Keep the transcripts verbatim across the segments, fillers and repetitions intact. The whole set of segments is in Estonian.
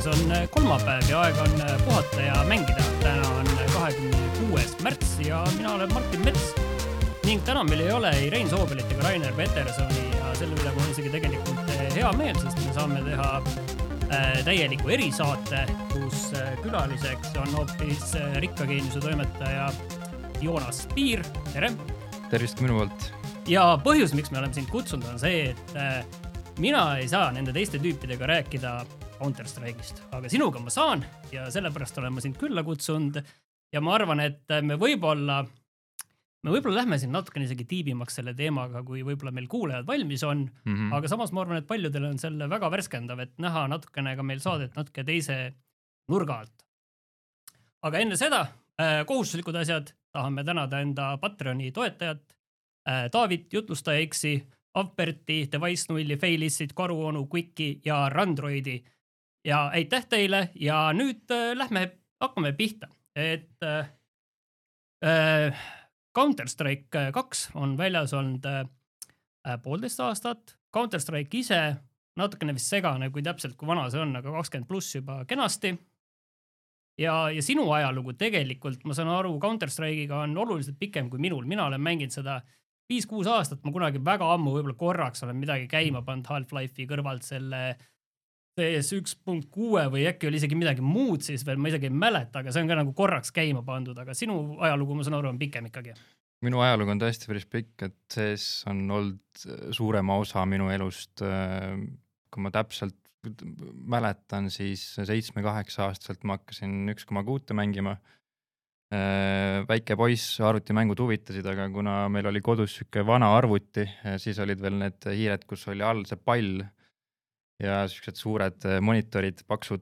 on kolmapäev ja aeg on puhata ja mängida. Täna on kahekümne kuues märts ja mina olen Martin Mets. Ning täna meil ei ole ei Rein Soobelit ega Rainer Petersoni ja selle üle on isegi tegelikult hea meel, sest me saame teha täieliku erisaate, kus külaliseks on hoopis Rikkageeniuse toimetaja Joonas Piir. Tere! Tervist minu poolt! Ja põhjus, miks me oleme sind kutsunud, on see, et mina ei saa nende teiste tüüpidega rääkida Counter-Strike'ist, aga sinuga ma saan ja sellepärast olen ma sind külla kutsunud ja ma arvan, et me võib-olla me võib-olla lähme siin natukene isegi tiibimaks selle teemaga, kui võib-olla meil kuulajad valmis on, mm-hmm. aga samas ma arvan, et paljudel on selle väga värskendav, et näha natukene ka meil saadet natuke teise nurga alt. Aga enne seda, kohustuslikud asjad, tahame tänada enda Patreoni toetajat, David, Jutlustaja X-i, Avberti, Device nulli, Failissid, Karuonu, Quicki ja Randroidi. Ja aitäh teile ja nüüd äh, lähme, hakkame pihta. Et äh, äh, Counter-Strike kaks on väljas olnud äh, poolteist aastat. Counter-Strike ise natukene vist segane, kui täpselt kui vana see on, aga kakskümmend pluss juba kenasti. Ja, ja sinu ajalugu tegelikult, ma saan aru, Counter-Strike'iga on oluliselt pikem kui minul. Mina olen mänginud seda viis kuus aastat, ma kunagi väga ammu võib-olla korraks olen midagi käima pannud Half-Life'i kõrvalt selle C S üks punkt kuus või äkki oli isegi midagi muud siis veel, ma isegi ei mäleta, aga see on ka nagu korraks käima pandud, aga sinu ajalugu, ma saan aru, on pikem ikkagi. Minu ajalugu on tõesti päris pikk, et C S on olnud suurema osa minu elust, kui ma täpselt mäletan, siis seitsme kaheksa aastaselt ma hakkasin üks koma kuus mängima. Väike poiss arvutimängud huvitasid, aga kuna meil oli kodus süke vana arvuti, siis olid veel need hiired, kus oli all see pall ja süksed suured monitorid, paksud.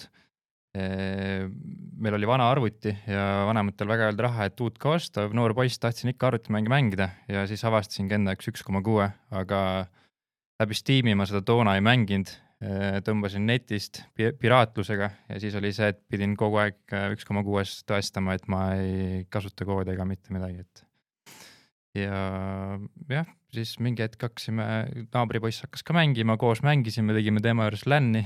Meil oli vana arvuti ja vanematel väga öelda raha, et uut ka osta. Noor poiss tahtsin ikka arvutimänge mängida ja siis avastasin enda üks koma kuus, aga läbi Steam'i ma seda toona ei mänginud. Tõmbasin netist piraatlusega ja siis oli see, et pidin kogu aeg üks koma kuus tõestama, et ma ei kasuta koodi ega mitte midagi. Et. Ja jah, siis mingi hetk hakkasime, naabripoiss hakkas ka mängima, koos mängisime, tegime tema juures länni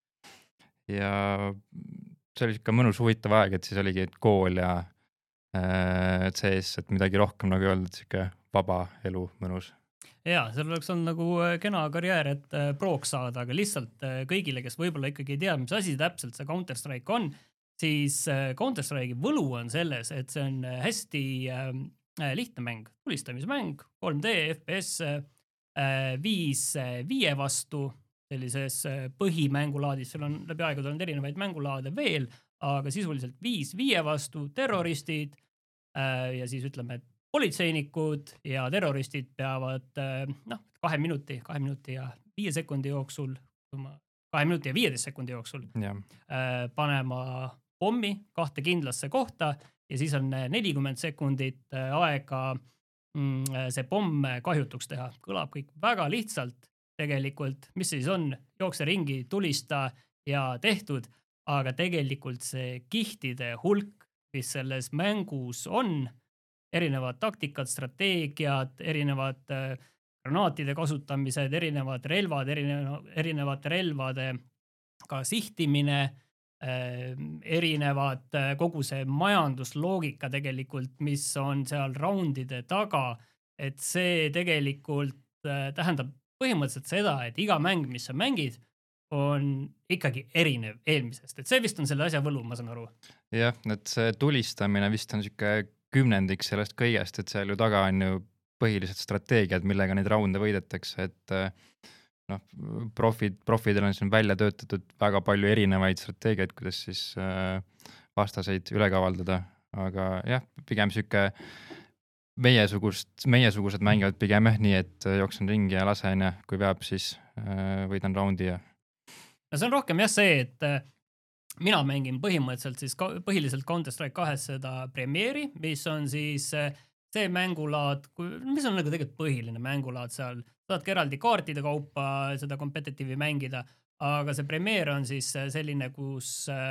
ja see oli ikka mõnus huvitav aeg, et siis oligi kool ja äh, C S, et midagi rohkem nagu öeldud, siuke vaba elu mõnus. Jaa, seal oleks olnud nagu kena karjäär, et prooks saada, aga lihtsalt kõigile, kes võib-olla ikkagi ei tea, mis asi täpselt see Counter-Strike on, siis Counter-Strike'i võlu on selles, et see on hästi lihtne mäng, tulistamismäng, kolm D, F P S, viis viie vastu sellises põhimängulaadis, seal on läbi aegade olnud erinevaid mängulaade veel, aga sisuliselt viis viie vastu terroristid ja siis ütleme, et politseinikud ja terroristid peavad noh, kahe minuti, kahe minuti ja viie sekundi jooksul, kahe minuti ja viieteist sekundi jooksul ja. panema pommi kahte kindlasse kohta ja siis on nelikümmend sekundit aega see pomm kahjutuks teha. Kõlab kõik väga lihtsalt tegelikult, mis siis on, jookse ringi, tulista ja tehtud, aga tegelikult see kihtide hulk, mis selles mängus on, erinevad taktikad, strateegiad, erinevad granaatide kasutamised, erinevad relvad, erinevate relvade ka sihtimine, erinevad kogu see majandusloogika tegelikult, mis on seal roundide taga, et see tegelikult tähendab põhimõtteliselt seda, et iga mäng, mis sa mängid, on ikkagi erinev eelmisest. Et see vist on selle asja võlu, ma saan aru. Jah, et see tulistamine vist on siuke kümnendik sellest kõigest, et seal ju taga on ju põhilised strateegiad, millega neid raunde võidetakse, et noh, profid, profidel on siin välja töötatud väga palju erinevaid strateegiaid, kuidas siis vastaseid üle kavaldada, aga jah, pigem siuke meiesugust, meiesugused mängivad pigem jah, nii, et jooksen ringi ja lasen ja kui peab, siis võidan raundi ja. No see on rohkem jah see, et mina mängin põhimõtteliselt siis põhiliselt Counter-Strike kahes seda Premieri, mis on siis see mängulaad, mis on nagu tegelikult põhiline mängulaad seal. Saadki eraldi kaartide kaupa seda competitive'i mängida, aga see Premier on siis selline, kus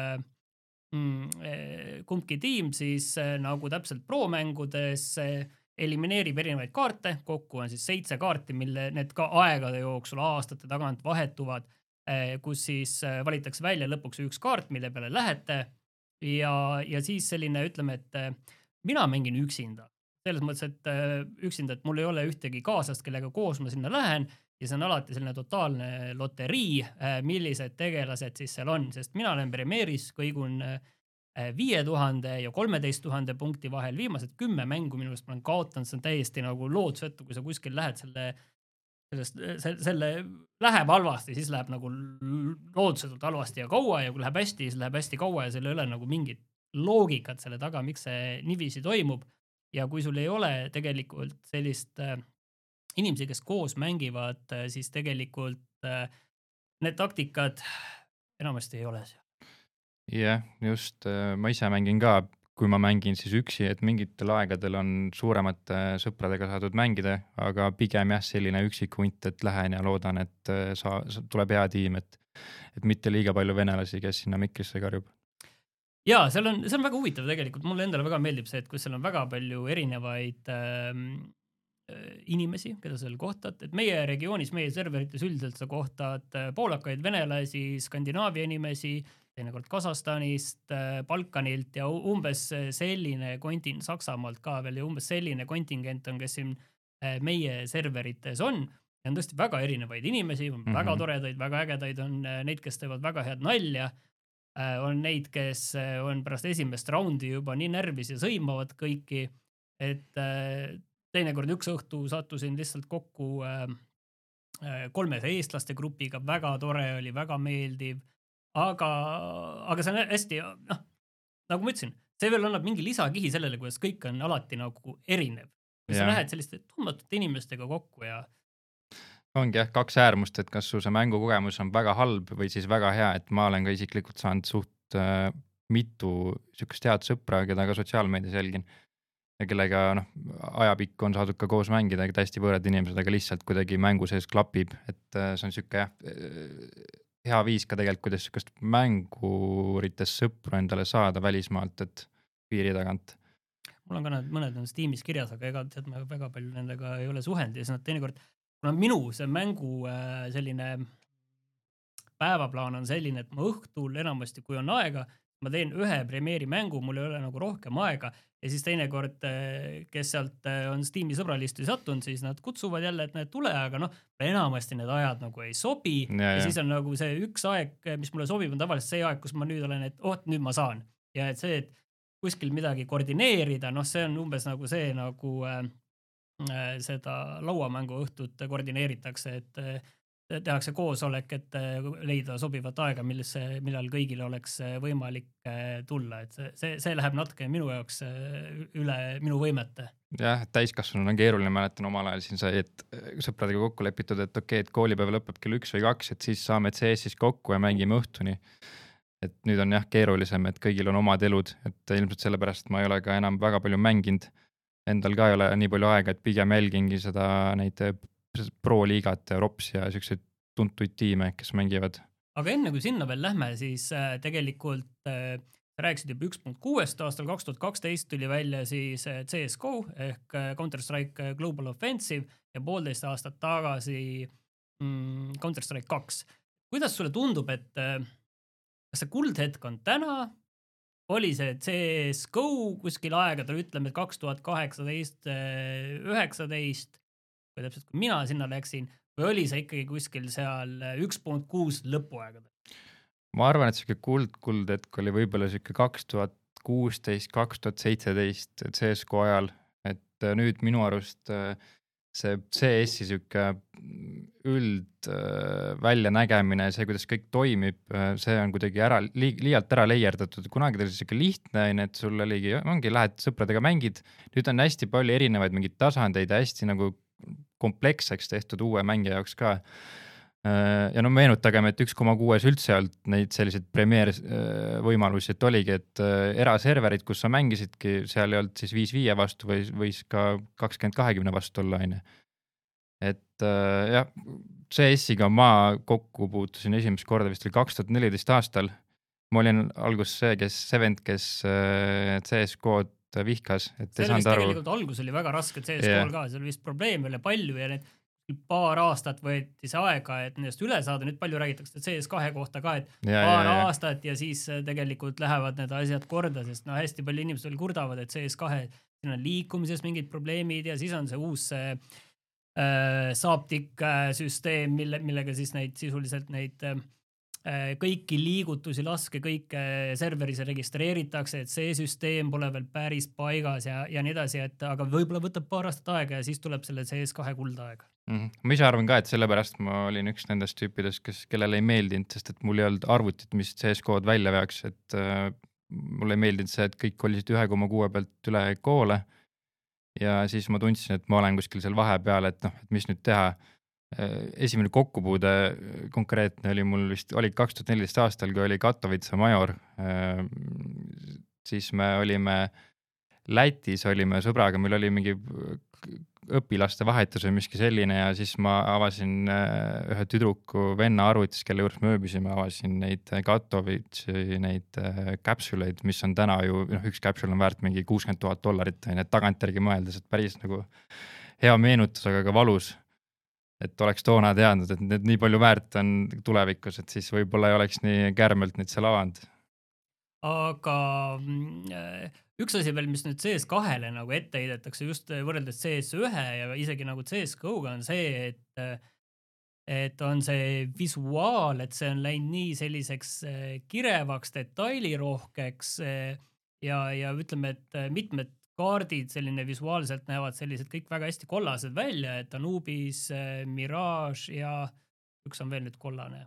mm, kumbki tiim siis nagu täpselt pro-mängudes elimineerib erinevaid kaarte, kokku on siis seitse kaarti, mille need ka aegade jooksul aastate tagant vahetuvad kus siis valitakse välja lõpuks üks kaart, mille peale lähete ja, ja siis selline, ütleme, et mina mängin üksinda. Selles mõttes, et üksinda, et mul ei ole ühtegi kaaslast, kellega koos ma sinna lähen ja see on alati selline totaalne loterii, millised tegelased siis seal on, sest mina olen Premieris, kõigun viie tuhande ja kolmeteist tuhande punkti vahel, viimased kümme mängu minu arust ma olen kaotanud, see on täiesti nagu lootusetu, kui sa kuskil lähed selle, sellest, selle, selle läheb halvasti, siis läheb nagu lootusetult halvasti ja kaua ja kui läheb hästi, siis läheb hästi kaua ja seal ei ole nagu mingit loogikat selle taga, miks see niiviisi toimub. Ja kui sul ei ole tegelikult sellist äh, inimesi, kes koos mängivad, äh, siis tegelikult äh, need taktikad enamasti ei ole seal. Jah, just ma ise mängin ka, kui ma mängin siis üksi, et mingitel aegadel on suuremate sõpradega saadud mängida, aga pigem jah, selline üksik hunt, et lähen ja loodan, et sa, tuleb hea tiim, et, et mitte liiga palju venelasi, kes sinna mikrisse karjub. Jaa, seal on, see on väga huvitav tegelikult, mulle endale väga meeldib see, et kus seal on väga palju erinevaid äh, inimesi, keda seal kohtad, et meie regioonis, meie serverites üldiselt sa kohtad poolakaid, venelasi, Skandinaavia inimesi, teinekord Kasahstanist, Balkanilt ja umbes selline kontingent Saksamaalt ka veel ja umbes selline kontingent on, kes siin meie serverites on. Ja on tõesti väga erinevaid inimesi, on mm-hmm. väga toredaid, väga ägedaid, on neid, kes teevad väga head nalja, on neid, kes on pärast esimest raundi juba nii närvis ja sõimavad kõiki, et teinekord üks õhtu sattusin lihtsalt kokku kolmese eestlaste grupiga, väga tore oli, väga meeldiv. Aga, aga see on hästi, noh, nagu ma ütlesin, see veel annab mingi lisakihi sellele, kuidas kõik on alati nagu erinev. Ja sa lähed selliste tundmatute inimestega kokku ja... Ongi jah, kaks äärmust, et kas su see mängukogemus on väga halb või siis väga hea, et ma olen ka isiklikult saanud suht äh, mitu sükest head sõpra, keda ka sotsiaalmeedias jälgin ja kellega noh, ajapikku on saadud ka koos mängida, täiesti võõrad inimesed, aga lihtsalt kuidagi mängu sees klapib, et äh, see on süke jah, hea viis ka tegelikult, kuidas sükest mängurites sõpru endale saada välismaalt, et piiri tagant. Mul on ka need mõned on tiimis kirjas, aga ega tead, ma väga palju nendega ei ole suhend ja siis nad teinekord, kuna minu see mängu selline päevaplaan on selline, et ma õhtul enamasti, kui on aega, ma teen ühe Premieri mängu, mul ei ole nagu rohkem aega ja siis teinekord, kes sealt on Steam'i sõbralistu sattunud, siis nad kutsuvad jälle, et need tule, aga noh, enamasti need ajad nagu ei sobi ja, ja siis on nagu see üks aeg, mis mulle sobib, on tavaliselt see aeg, kus ma nüüd olen, et oh, nüüd ma saan. Ja et see, et kuskil midagi koordineerida, noh, see on umbes nagu see, nagu äh, seda lauamängu õhtut koordineeritakse, et äh, tehakse koosolek, et leida sobivat aega, millesse, millal kõigil oleks võimalik tulla, et see, see, see läheb natuke minu jaoks üle minu võimete. Jah, täiskasvanud on keeruline, mäletan omal ajal siin sai, et sõpradega kokku lepitud, et okei, et koolipäev lõpeb kell üks või kaks, et siis saame C S-is kokku ja mängime õhtuni. Et nüüd on jah keerulisem, et kõigil on omad elud, et ilmselt sellepärast ma ei ole ka enam väga palju mänginud. Endal ka ei ole nii palju aega, et pigem jälgingi seda neid pro-liigat ja rops ja selliseid tuntuid tiime, kes mängivad. Aga enne kui sinna veel lähme, siis äh, tegelikult äh, rääkisid juba üks punkt kuuest aastal kaks tuhat kaksteist tuli välja siis äh, C S G O ehk äh, Counter-Strike Global Offensive ja poolteist aastat tagasi mm, Counter-Strike kaks. Kuidas sulle tundub, et äh, kas see kuldhetk on täna? Oli see C S G O kuskil aegadel, ütleme, et kaks tuhat kaheksateist üheksateist või täpselt kui mina sinna läksin, või oli see ikkagi kuskil seal üks punkt kuus lõpuaegadel? Ma arvan, et siuke kuld, kuld hetk oli võib-olla siuke kaks tuhat kuusteist kaks tuhat seitseteist C S G O ajal, et nüüd minu arust see C S-i siuke üld välja nägemine, see, kuidas kõik toimib, see on kuidagi ära, li, liialt ära leierdatud. Kunagi teil siuke lihtne, et sul oligi, ongi, lähed sõpradega mängid, nüüd on hästi palju erinevaid mingid tasandeid, hästi nagu kompleksseks tehtud uue mängija jaoks ka. Ja no meenutagem, et üks koma kuues üldse olnud neid selliseid Premiere võimalusi, et oligi, et eraserverid, kus sa mängisidki, seal ei olnud siis viis viie vastu või võis ka kakskümmend kahekümne vastu olla. Aine. Et jah, C S-iga ma kokku puutusin esimest korda vist oli kaks tuhat neliteist aastal. Ma olin algus see, kes Sevent, kes C S G O-d vihkas, et see oli vist tegelikult algus oli väga raske C S G O-l ka, seal oli vist probleeme oli palju ja need paar aastat võeti see aega, et nendest üle saada, nüüd palju räägitakse C S kahe kohta ka, et Ja, paar ja, ja. aastat ja siis tegelikult lähevad need asjad korda, sest no hästi palju inimesed veel kurdavad, et C S kahe siin on liikumises mingid probleemid ja siis on see uus see äh, Saptic äh, süsteem, mille, millega siis neid sisuliselt neid äh, kõiki liigutusi laske, kõike serveris registreeritakse, et see süsteem pole veel päris paigas ja, ja nii edasi, et aga võib-olla võtab paar aastat aega ja siis tuleb selle C S kahe kuldaeg. Mm-hmm. Ma ise arvan ka, et sellepärast ma olin üks nendest tüüpidest, kes, kellele ei meeldinud, sest et mul ei olnud arvutit, mis C S kood välja veaks, et äh, mulle ei meeldinud see, et kõik kolisid ühe koma kuue pealt üle koole ja siis ma tundsin, et ma olen kuskil seal vahepeal, et noh, et mis nüüd teha. Esimene kokkupuude konkreetne oli mul vist, oli kaks tuhat neliteist aastal, kui oli Katowice major, siis me olime Lätis, olime sõbraga, meil oli mingi õpilaste vahetus või miski selline ja siis ma avasin ühe tüdruku venna arvutis, kelle juures me ööbisime, avasin neid Katowice'i neid käpsuleid, mis on täna ju, noh, üks käpsul on väärt mingi kuuskümmend tuhat dollarit, need tagantjärgi mõeldes, et päris nagu hea meenutus, aga ka valus. Et oleks toona teadnud, et need nii palju väärt on tulevikus, et siis võib-olla ei oleks nii kärmelt neid seal avanud. Aga üks asi veel, mis nüüd C S kahele nagu ette heidetakse just võrreldes C S ühe ja isegi nagu C S G O-ga on see, et, et on see visuaal, et see on läinud nii selliseks kirevaks, detailirohkeks ja, ja ütleme, et mitmed kaardid selline visuaalselt näevad sellised kõik väga hästi kollased välja, et Anubis, Mirage ja üks on veel nüüd kollane.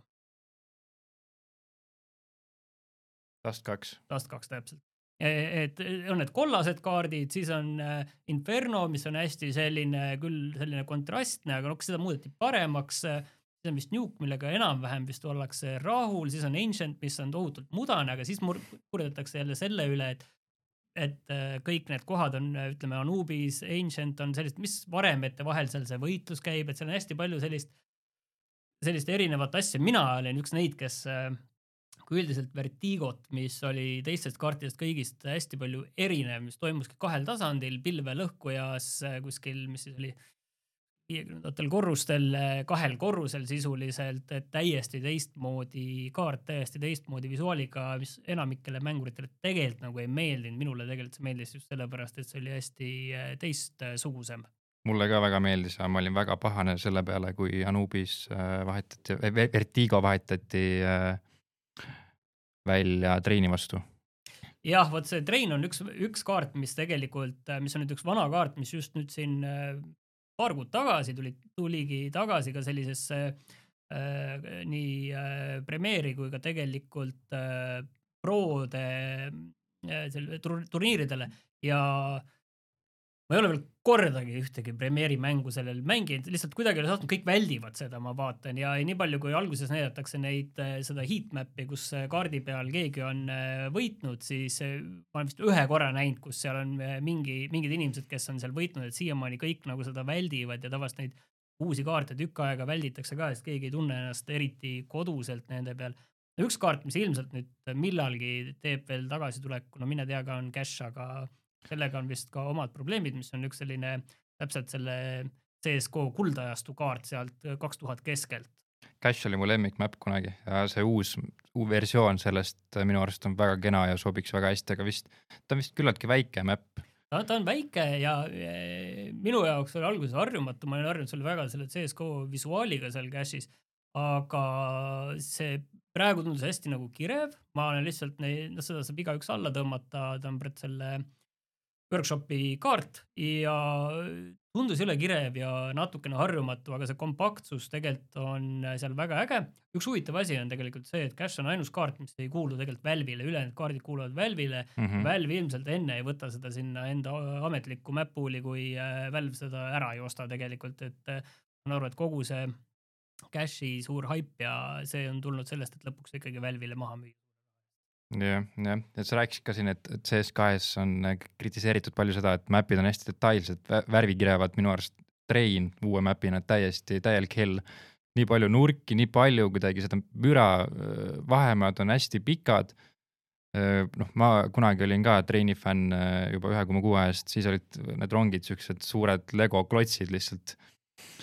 Dust kaks. Dust kaks täpselt. Et on need kollased kaardid, siis on Inferno, mis on hästi selline, küll selline kontrastne, aga noh, seda muudeti paremaks. See on vist Nuke, millega enam-vähem vist ollakse rahul, siis on Ancient, mis on tohutult mudane, aga siis kurdetakse jälle selle üle, et et kõik need kohad on, ütleme, Anubis, Ancient on sellist, mis varemete vahel seal see võitlus käib, et seal on hästi palju sellist, sellist erinevat asja. Mina olin üks neid, kes kui üldiselt Vertigot, mis oli teistest kaartidest kõigist hästi palju erinev, mis toimuski kahel tasandil, pilve lõhkujas kuskil, mis siis oli viiekümnendatel korrustel, kahel korrusel sisuliselt, et täiesti teistmoodi kaart, täiesti teistmoodi visuaaliga, mis enamikele mänguritele tegelikult nagu ei meeldinud. Minule tegelikult see meeldis just sellepärast, et see oli hästi teistsugusem. Mulle ka väga meeldis, ma olin väga pahane selle peale, kui Anubis vahetati, Vertigo vahetati välja treini vastu. Jah, võt see trein on üks, üks kaart, mis tegelikult, mis on nüüd üks vana kaart, mis just nüüd siin paar kuud tagasi tuli, tuligi tagasi ka sellisesse äh, nii äh, premeeri kui ka tegelikult äh, prode äh, turniiridele ja ma ei ole veel kordagi ühtegi premeeri mängu sellel mänginud, lihtsalt kuidagi saanud, kõik väldivad seda, ma vaatan ja nii palju, kui alguses näidatakse neid, seda heatmap'i, kus kaardi peal keegi on võitnud, siis ma olen vist ühe korra näinud, kus seal on mingi, mingid inimesed, kes on seal võitnud, et siiamaani kõik nagu seda väldivad ja tavast neid uusi kaarte tükk aega välditakse ka, sest keegi ei tunne ennast eriti koduselt nende peal. Üks kaart, mis ilmselt nüüd millalgi teeb veel tagasituleku, no mine tea ka on Cash, aga sellega on vist ka omad probleemid, mis on üks selline täpselt selle C S G O kuldajastu kaart sealt kaks tuhat keskelt. Cash oli mu lemmikmap kunagi ja see uus, uus versioon sellest minu arust on väga kena ja sobiks väga hästi, aga vist, ta on vist küllaltki väike map. Ta, ta on väike ja minu jaoks oli alguses harjumatu, ma olen harjunud selle väga selle C S G O visuaaliga seal Cashis, aga see praegu tundus hästi nagu kirev, ma olen lihtsalt, no seda saab iga üks alla tõmmata, ta on praegu selle workshopi kaart ja tundus üle kirev ja natukene harjumatu, aga see kompaktsus tegelikult on seal väga äge. Üks huvitav asi on tegelikult see, et Cash on ainus kaart, mis ei kuulu tegelikult Valve'ile, ülejäänud kaardid kuuluvad Valve'ile. Mm-hmm. Valve ilmselt enne ei võta seda sinna enda ametlikku map-pooli, kui Valve seda ära ei osta tegelikult, et ma arvan, et kogu see Cashi suur hype ja see on tulnud sellest, et lõpuks ikkagi Valve'ile maha müüa. jah, jah, et sa rääkisid ka siin, et C S kahes on kritiseeritud palju seda, et mapid on hästi detailsed, värvikirevad minu arust Train uue mapina täiesti täielik hell. Nii palju nurki, nii palju kuidagi seda müra vahemaad on hästi pikad. Noh, ma kunagi olin ka Traini fänn juba ühe koma kuue eest, siis olid need rongid siuksed suured Lego klotsid lihtsalt.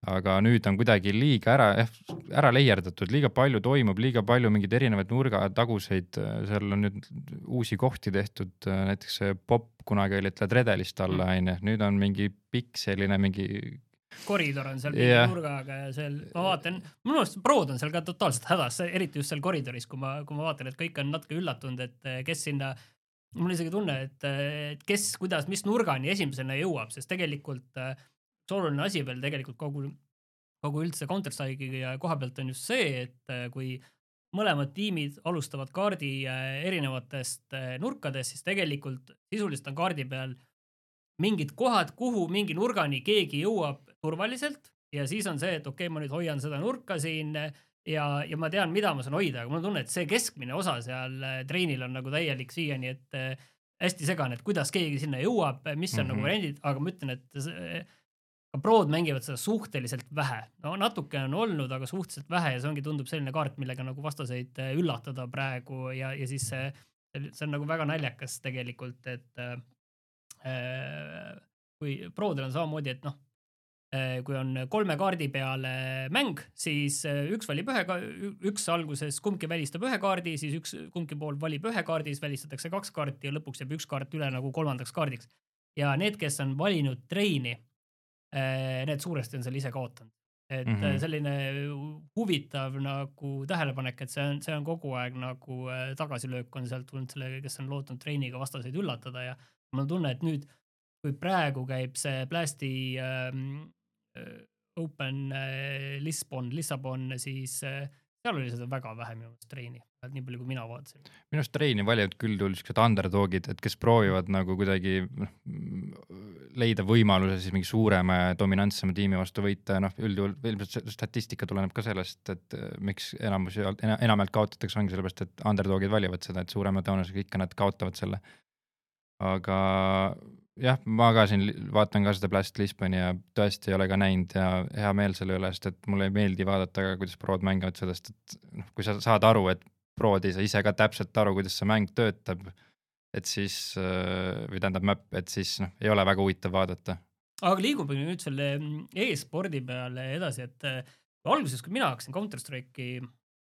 aga nüüd on kuidagi liiga ära, ära leierdatud, liiga palju toimub, liiga palju mingeid erinevaid nurgataguseid, seal on nüüd uusi kohti tehtud, näiteks see pop kunagi oli, et lähed redelist alla, on ju, nüüd on mingi pikk selline mingi koridor on seal mingi yeah. nurgaga ja seal, ma vaatan, minu arust prood on seal ka totaalselt hädas, eriti just seal koridoris, kui ma, kui ma vaatan, et kõik on natuke üllatunud, et kes sinna, mul isegi tunne, et, et kes, kuidas, mis nurgani esimesena jõuab, sest tegelikult oluline asi veel tegelikult kogu, kogu üldse Counter-Strike'i koha pealt on just see, et kui mõlemad tiimid alustavad kaardi erinevatest nurkadest, siis tegelikult sisuliselt on kaardi peal mingid kohad, kuhu mingi nurgani keegi jõuab turvaliselt ja siis on see, et okei, okay, ma nüüd hoian seda nurka siin ja, ja ma tean, mida ma saan hoida, aga mul on tunne, et see keskmine osa seal treenil on nagu täielik siiani, et hästi segane, et kuidas keegi sinna jõuab, mis on mm-hmm. nagu variandid, aga ma ütlen, et see, prood mängivad seda suhteliselt vähe. No natuke on olnud, aga suhteliselt vähe ja see ongi tundub selline kaart, millega nagu vastaseid üllatada praegu ja, ja siis see, see on nagu väga naljakas tegelikult, et äh, kui proodel on samamoodi, et noh, äh, kui on kolme kaardi peale mäng, siis üks valib ühe, üks alguses kumbki välistab ühe kaardi, siis üks kumbki pool valib ühe kaardi, siis välistatakse kaks kaarti ja lõpuks jääb üks kaart üle nagu kolmandaks kaardiks. Ja need, kes on valinud treini, need suuresti on seal ise kaotanud. Et mm-hmm. selline huvitav nagu tähelepanek, et see on, see on kogu aeg nagu tagasilöök on sealt tulnud selle, kes on lootnud treeniga vastaseid üllatada ja ma tunne, et nüüd, kui praegu käib see Blasti ähm, Open äh, Lisbon, Lissabon, siis äh, seal oli seda väga vähe minu mõttes treeni, nii palju kui mina vaatasin. Minu arust treeni valivad küll tulnud underdogid, et kes proovivad nagu kuidagi leida võimaluse siis mingi suurema ja dominantsema tiimi vastu võita, noh üldjuhul ilmselt statistika tuleneb ka sellest, et miks enamus, enamalt kaotatakse ongi sellepärast, et underdogid valivad seda, et suurema tõenäosusega ikka nad kaotavad selle. Aga jah, ma ka siin vaatan ka seda Blast Lisboni ja tõesti ei ole ka näinud ja hea meel selle üle, sest et mulle ei meeldi vaadata, kuidas prood mängivad sellest, et noh, kui sa saad aru, et prood ei saa ise ka täpselt aru, kuidas see mäng töötab, et siis, või tähendab map, et siis noh, ei ole väga huvitav vaadata. Aga liigub nüüd selle e-spordi peale edasi, et alguses, kui mina hakkasin Counter-Strike'i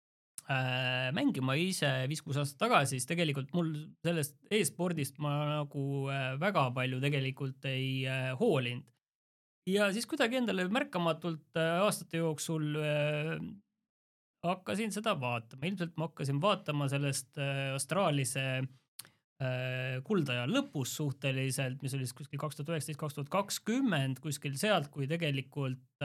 äh, mängima ise viis-kuus aastat tagasi, siis tegelikult mul sellest e-spordist ma nagu äh, väga palju tegelikult ei äh, hoolinud. Ja siis kuidagi endale märkamatult äh, aastate jooksul äh, hakkasin seda vaatama. Ilmselt ma hakkasin vaatama sellest äh, Astraalise kuldaja lõpus suhteliselt, mis oli kuskil kaks tuhat üheksateist kaks tuhat kakskümmend, kuskil sealt, kui tegelikult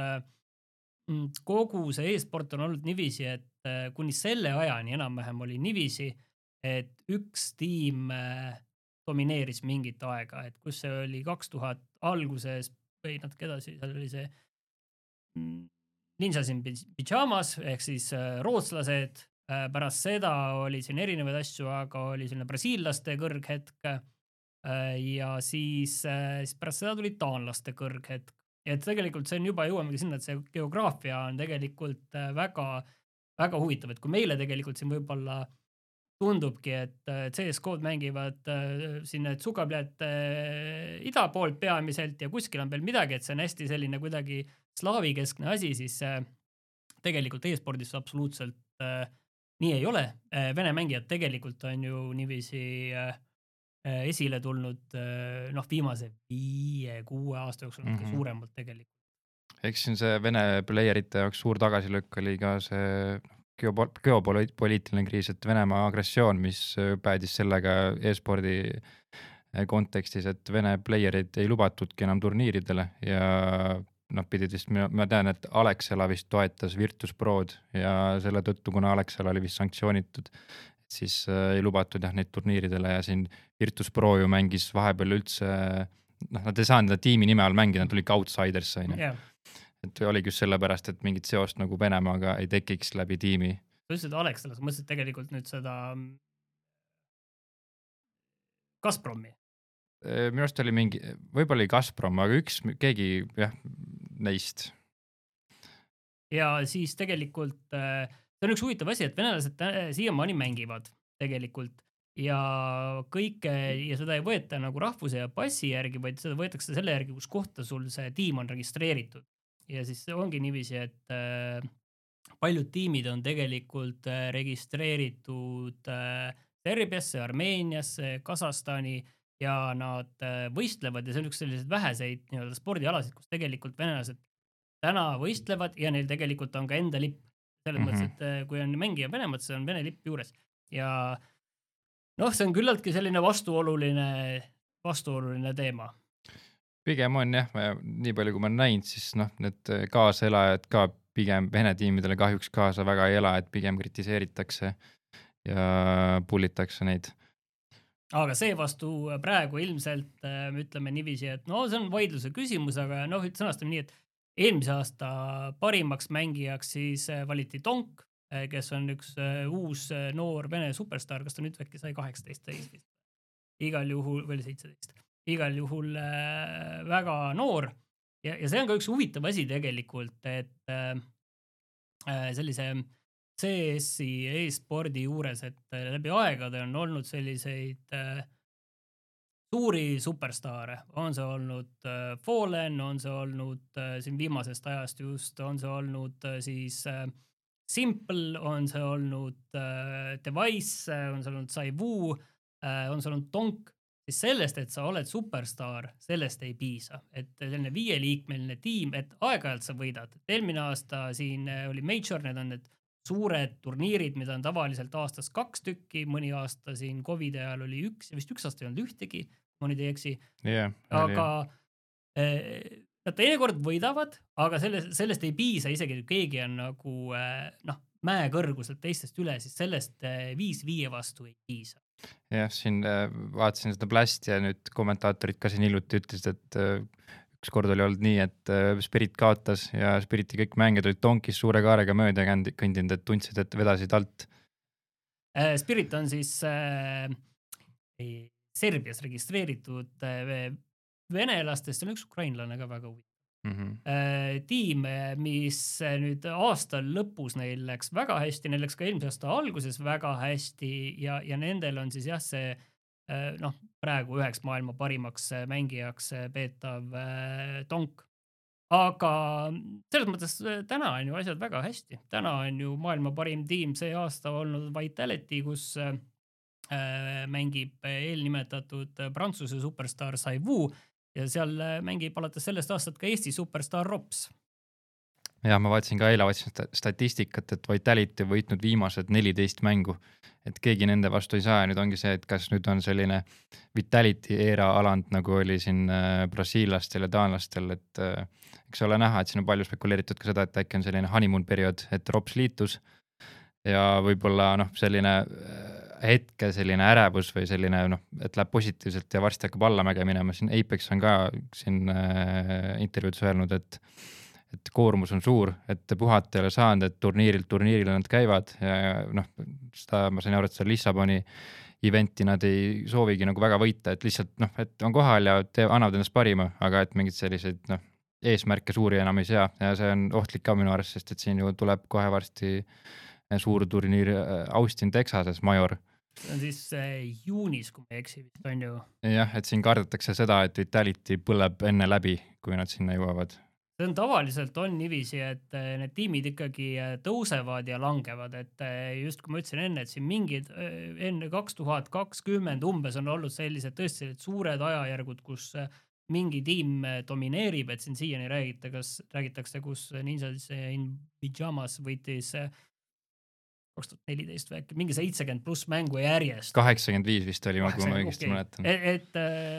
kogu see e-sport on olnud niiviisi, et kuni selle ajani enam-vähem oli niiviisi, et üks tiim domineeris mingit aega, et kus see oli kaks tuhat alguses või natuke edasi, seal oli see Ninjas in Pyjamas ehk siis rootslased. Pärast seda oli siin erinevaid asju, aga oli selline brasiillaste kõrghetk ja siis, siis pärast seda tuli taanlaste kõrghetk. Et tegelikult see on juba jõuamegi sinna, et see geograafia on tegelikult väga, väga huvitav, et kui meile tegelikult siin võib-olla tundubki, et C S G-d mängivad siin need sugabljad ida poolt peamiselt ja kuskil on veel midagi, et see on hästi selline kuidagi slaavikeskne asi, siis tegelikult e-spordis absoluutselt nii ei ole. Vene mängijad tegelikult on ju niiviisi esile tulnud noh, viimase viie, kuue aasta jooksul mm-hmm. suuremalt tegelikult. Eks siin see Vene playerite jaoks suur tagasilõkk oli ka see geopoliitiline kriis, et Venemaa agressioon, mis päädis sellega e-spordi kontekstis, et Vene playerid ei lubatudki enam turniiridele ja noh, pidid vist, ma tean, et Alexela vist toetas Virtus Prod ja selle tõttu, kuna Alexela oli vist sanktsioonitud, siis ei lubatud jah, neid turniiridele ja siin Virtus Pro ju mängis vahepeal üldse, noh, nad ei saanud seda tiimi nime all mängida, nad tulid ka outsiders, on ju. Yeah. Et oligi just sellepärast, et mingit seost nagu Venemaaga ei tekiks läbi tiimi. Sa ütlesid Alexela, sa mõtlesid tegelikult nüüd seda Gazpromi? Minu arust oli mingi, võib-olla oli Gazprom, aga üks, keegi jah, neist. Ja siis tegelikult, see on üks huvitav asi, et venelased siiamaani mängivad tegelikult ja kõike, ja seda ei võeta nagu rahvuse ja passi järgi, vaid seda võetakse selle järgi, kus kohta sul see tiim on registreeritud. ja siis ongi niiviisi, et äh, paljud tiimid on tegelikult äh, registreeritud äh, Serbiasse, Armeeniasse, Kasahstani ja nad äh, võistlevad ja see on üks selliseid väheseid nii-öelda spordialasid, kus tegelikult venelased täna võistlevad ja neil tegelikult on ka enda lipp. Selles Mhm. mõttes, et äh, kui on mängija Venemaad, see on Vene lipp juures. Ja noh, see on küllaltki selline vastuoluline, vastuoluline teema. Pigem on jah, nii palju kui ma olen näinud, siis noh, need kaasaelajad ka pigem Vene tiimidele kahjuks kaasa väga ei ela, et pigem kritiseeritakse ja pullitakse neid. Aga seevastu praegu ilmselt äh, ütleme niiviisi, et no see on vaidluse küsimus, aga noh, sõnastame nii, et eelmise aasta parimaks mängijaks siis äh, valiti Tonk, äh, kes on üks äh, uus äh, noor Vene superstar, kas ta nüüd äkki sai kaheksateist täis vist? Igal juhul, või seitseteist. Igal juhul äh, väga noor ja, ja see on ka üks huvitav asi tegelikult, et äh, sellise C S-i e-spordi juures, et läbi aegade on olnud selliseid äh, suuri superstaare, on see olnud äh, Fallen, on see olnud äh, siin viimasest ajast just, on see olnud äh, siis äh, Simple, on see olnud äh, Device, on see olnud Saivu, äh, on see olnud Tonk, siis sellest, et sa oled superstaar, sellest ei piisa. Et selline viieliikmeline tiim, et aeg-ajalt sa võidad. Eelmine aasta siin oli Major, need on need suured turniirid, mida on tavaliselt aastas kaks tükki, mõni aasta siin Covidi ajal oli üks ja vist üks aasta ei olnud ühtegi, ma nüüd ei eksi. Yeah, aga eh, nad teinekord võidavad, aga sellest, sellest ei piisa, isegi keegi on nagu eh, noh, mäe kõrguselt teistest üle, siis sellest viis viie vastu ei piisa. Jah, siin äh, vaatasin seda Blast ja nüüd kommentaatorid ka siin hiljuti ütlesid, et äh, üks kord oli olnud nii, et äh, Spirit kaotas ja Spiriti kõik mängijad olid Tonkis suure kaarega mööda kõndinud, et tundsid, et vedasid alt. Äh, Spirit on siis äh, Serbias registreeritud äh, venelastest, see on üks ukrainlane ka väga huvitav. Mm -hmm. Tiim, mis nüüd aasta lõpus neil läks väga hästi, neil läks ka eelmise aasta alguses väga hästi ja, ja nendel on siis jah, see noh, praegu üheks maailma parimaks mängijaks peetav Tonk. Aga selles mõttes täna on ju asjad väga hästi. Täna on ju maailma parim tiim see aasta olnud Vitality, kus mängib eelnimetatud Prantsuse superstar Saivu, ja seal mängib alates sellest aastat ka Eesti superstar Rops. Ja ma vaatasin ka eile vaatasin statistikat, et Vitality võitnud viimased neliteist mängu, et keegi nende vastu ei saa ja nüüd ongi see, et kas nüüd on selline Vitality era aland, nagu oli siin brasiillastel ja taanlastel, et eks ole näha, et siin on palju spekuleeritud ka seda, et äkki on selline honeymoon periood, et Rops liitus ja võib-olla noh, selline hetke selline ärevus või selline noh, et läheb positiivselt ja varsti hakkab allamäge minema. Siin Apex on ka siin äh, intervjuudes öelnud, et, et koormus on suur, et puhata ei ole saanud, et turniirilt turniirile nad käivad ja noh, seda ma sain aru, et seda Lissaboni eventi nad ei soovigi nagu väga võita, et lihtsalt noh, et on kohal ja te annavad endast parima, aga et mingid selliseid noh, eesmärke suuri enam ei sea ja see on ohtlik ka minu arust, sest et siin ju tuleb kohe varsti suur turniir Austin, Texases, Major. See on siis juunis, kui ma eksi, vist on ju. Jah, et siin kardetakse seda, et Vitality põleb enne läbi, kui nad sinna jõuavad. See on tavaliselt on niiviisi, et need tiimid ikkagi tõusevad ja langevad, et just kui ma ütlesin enne, et siin mingid enne kaks tuhat kakskümmend umbes on olnud sellised tõesti suured ajajärgud, kus mingi tiim domineerib, et siin siiani räägite, kas, räägitakse, kus Ninjas in Pyjamas võitis kaks tuhat neliteist või äkki mingi seitsekümmend pluss mängu järjest. kaheksakümmend viis vist oli, kui ma õigesti okay. mäletan. Et,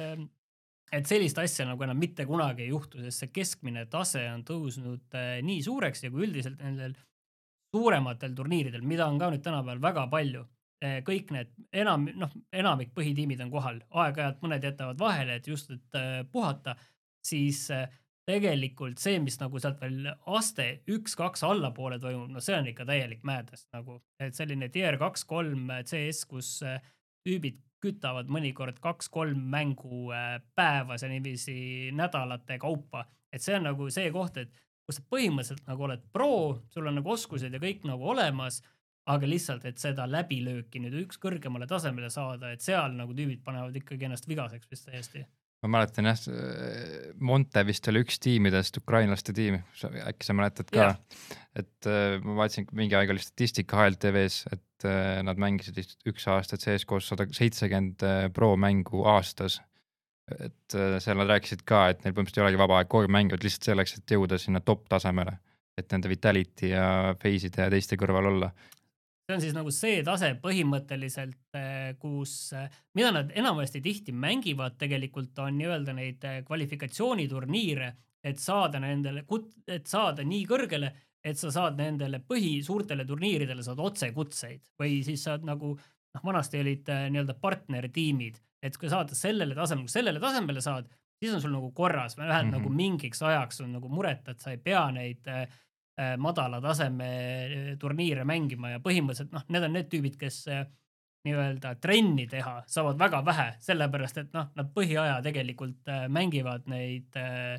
et sellist asja nagu enam mitte kunagi ei juhtu, sest see keskmine tase on tõusnud nii suureks ja kui üldiselt nendel suurematel turniiridel, mida on ka nüüd tänapäeval väga palju, kõik need enam, noh, enamik põhitiimid on kohal, aeg-ajalt mõned jätavad vahele, et just, et puhata, siis tegelikult see, mis nagu sealt veel aste üks kaks allapoole toimub, no see on ikka täielik määdes nagu, et selline tier kaks kolm C S, kus tüübid kütavad mõnikord kaks kolm mängu päevas ja niiviisi nädalate kaupa, et see on nagu see koht, et kus sa põhimõtteliselt nagu oled pro, sul on nagu oskused ja kõik nagu olemas, aga lihtsalt, et seda läbilööki nüüd üks kõrgemale tasemele saada, et seal nagu tüübid panevad ikkagi ennast vigaseks vist täiesti. ma mäletan jah, Monte vist oli üks tiimidest, ukrainlaste tiim, äkki sa mäletad ka, yeah. et ma vaatasin mingi aeg oli statistika H L T V-s, et nad mängisid üks aasta C S K-s sada seitsekümmend pro mängu aastas. Et seal nad rääkisid ka, et neil põhimõtteliselt ei olegi vaba aeg, kogu mängivad lihtsalt selleks, et jõuda sinna top tasemele, et nende Vitality ja Face'ide ja teiste kõrval olla. See on siis nagu see tase põhimõtteliselt, kus, mida nad enamasti tihti mängivad tegelikult on nii-öelda neid kvalifikatsiooniturniire, et saada nendele, et saada nii kõrgele, et sa saad nendele põhi suurtele turniiridele saad otse kutseid või siis saad nagu, noh, vanasti olid nii-öelda partnertiimid, et kui saad sellele tasemele, kui sellele tasemele saad, siis on sul nagu korras, vähemalt mm-hmm. nagu mingiks ajaks on nagu muret, et sa ei pea neid madala taseme turniire mängima ja põhimõtteliselt, noh, need on need tüübid, kes nii-öelda trenni teha saavad väga vähe, sellepärast, et noh, nad põhiaja tegelikult mängivad neid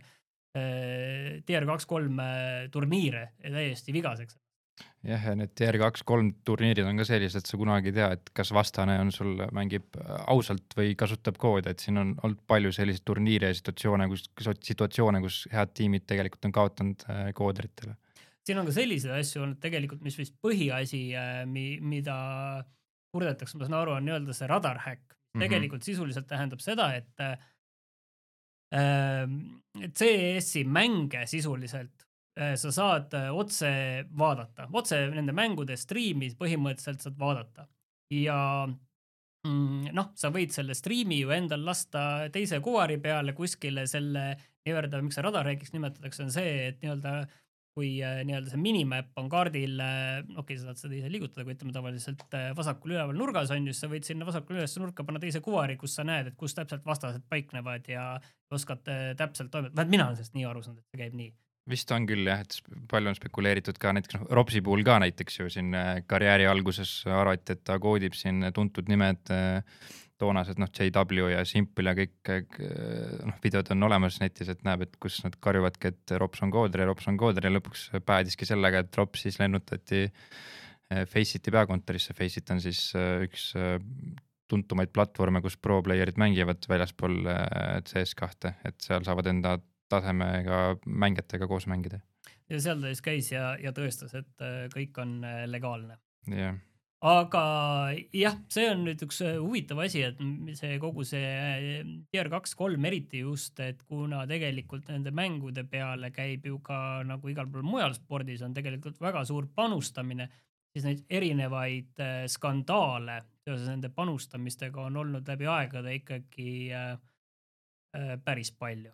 tier kaks kolm turniire täiesti vigaseks. Jah, ja need tier kaks kolm turniirid on ka sellised, et sa kunagi ei tea, et kas vastane on sul mängib ausalt või kasutab koode, et siin on olnud palju selliseid turniire ja situatsioone, kus, situatsioone, kus head tiimid tegelikult on kaotanud kooderitele. Siin on ka selliseid asju olnud tegelikult, mis vist põhiasi, mida kurdetakse, ma saan aru, on nii-öelda see radar hack. Mm-hmm. Tegelikult sisuliselt tähendab seda, et, et C S-i mänge sisuliselt sa saad otse vaadata. Otse nende mängude striimi põhimõtteliselt saad vaadata. Ja noh, sa võid selle striimi ju endal lasta teise kuvari peale kuskile selle nii-öelda, miks see radar hackiks nimetatakse, on see, et nii-öelda kui nii-öelda see minimap on kaardil, okei, okay, sa saad seda ise liigutada, kui ütleme tavaliselt vasakul üleval nurgas on, just sa võid sinna vasakul üles nurka panna teise kuvari, kus sa näed, et kus täpselt vastased paiknevad ja oskad täpselt toimetada. Vähemalt mina olen sellest nii aru saanud, et see käib nii. Vist on küll jah, et palju on spekuleeritud ka näiteks no, Robsi puhul ka näiteks ju siin karjääri alguses arvati, et ta koodib siin tuntud nimed toonased, noh, J W ja Simple ja kõik noh, videod on olemas netis, et näeb, et kus nad karjuvadki, et Robs on kooder ja Robs on kooder ja lõpuks päädiski sellega, et Robs siis lennutati Faceiti peakontorisse. Faceit on siis üks tuntumaid platvorme, kus pro-playerid mängivad väljaspool C S kahte, et seal saavad enda tasemega mängijatega koos mängida. Ja seal ta siis käis ja, ja tõestas, et kõik on legaalne. Yeah. Aga jah, see on nüüd üks huvitav asi, et see kogu see tier kaks kolm eriti just, et kuna tegelikult nende mängude peale käib ju ka nagu igal pool mujal spordis on tegelikult väga suur panustamine, siis neid erinevaid skandaale seoses nende panustamistega on olnud läbi aegade ikkagi päris palju.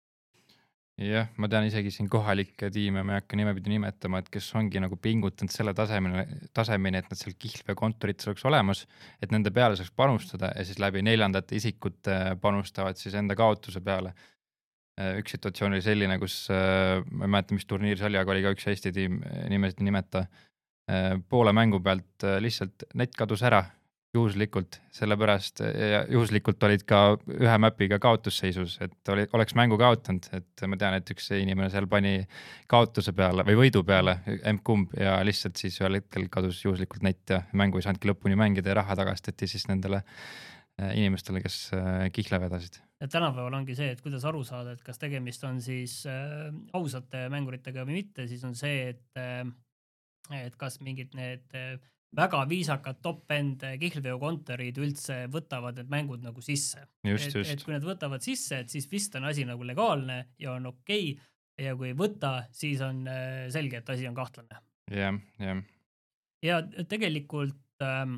Jah, ma tean isegi siin kohalikke tiime, ma ei hakka nimepidi nimetama, et kes ongi nagu pingutanud selle tasemeni, tasemeni, et nad seal kihlve kontorites oleks olemas, et nende peale saaks panustada ja siis läbi neljandate isikute panustavad siis enda kaotuse peale. Üks situatsioon oli selline, kus ma ei mäleta, mis turniir see oli, aga oli ka üks Eesti tiim, nimesid nimeta, poole mängu pealt lihtsalt net kadus ära juhuslikult, sellepärast ja juhuslikult olid ka ühe mapiga kaotusseisus, et oli, oleks mängu kaotanud, et ma tean, et üks inimene seal pani kaotuse peale või võidu peale M-kumb ja lihtsalt siis ühel hetkel kadus juhuslikult net ja mängu ei saanudki lõpuni mängida ja raha tagastati siis nendele inimestele, kes kihle vedasid. Ja tänapäeval ongi see, et kuidas aru saada, et kas tegemist on siis äh, ausate mänguritega või mitte, siis on see, et, äh, et kas mingid need äh, väga viisakad top-end kihlveokontorid üldse võtavad need mängud nagu sisse. Just, et, just. et kui need võtavad sisse, et siis vist on asi nagu legaalne ja on okei okay, ja kui ei võta, siis on selge, et asi on kahtlane. Jah, jah. Ja tegelikult ähm,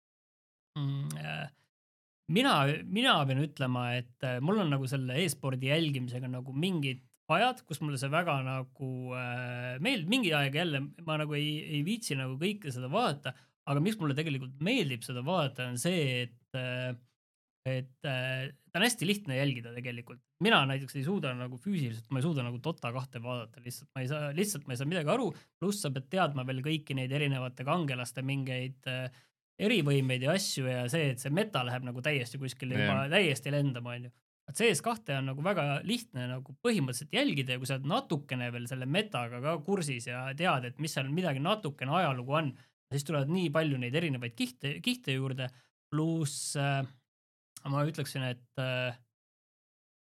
äh, mina, mina pean ütlema, et mul on nagu selle e-spordi jälgimisega nagu mingid ajad, kus mulle see väga nagu äh, meeldib, mingi aeg jälle ma nagu ei, ei viitsi nagu kõike seda vaadata, aga miks mulle tegelikult meeldib seda vaadata on see, et, äh, et äh, ta on hästi lihtne jälgida tegelikult. Mina näiteks ei suuda nagu füüsiliselt, ma ei suuda nagu Dota kahte vaadata, lihtsalt ma ei saa, lihtsalt ma ei saa midagi aru, pluss sa pead teadma veel kõiki neid erinevate kangelaste mingeid äh, erivõimeid ja asju ja see, et see meta läheb nagu täiesti kuskile juba yeah. täiesti lendama, on ju. C S kahte on nagu väga lihtne nagu põhimõtteliselt jälgida ja kui sa oled natukene veel selle metaga ka kursis ja tead, et mis seal midagi natukene ajalugu on, siis tulevad nii palju neid erinevaid kihte, kihte juurde, pluss äh, ma ütleksin, et äh,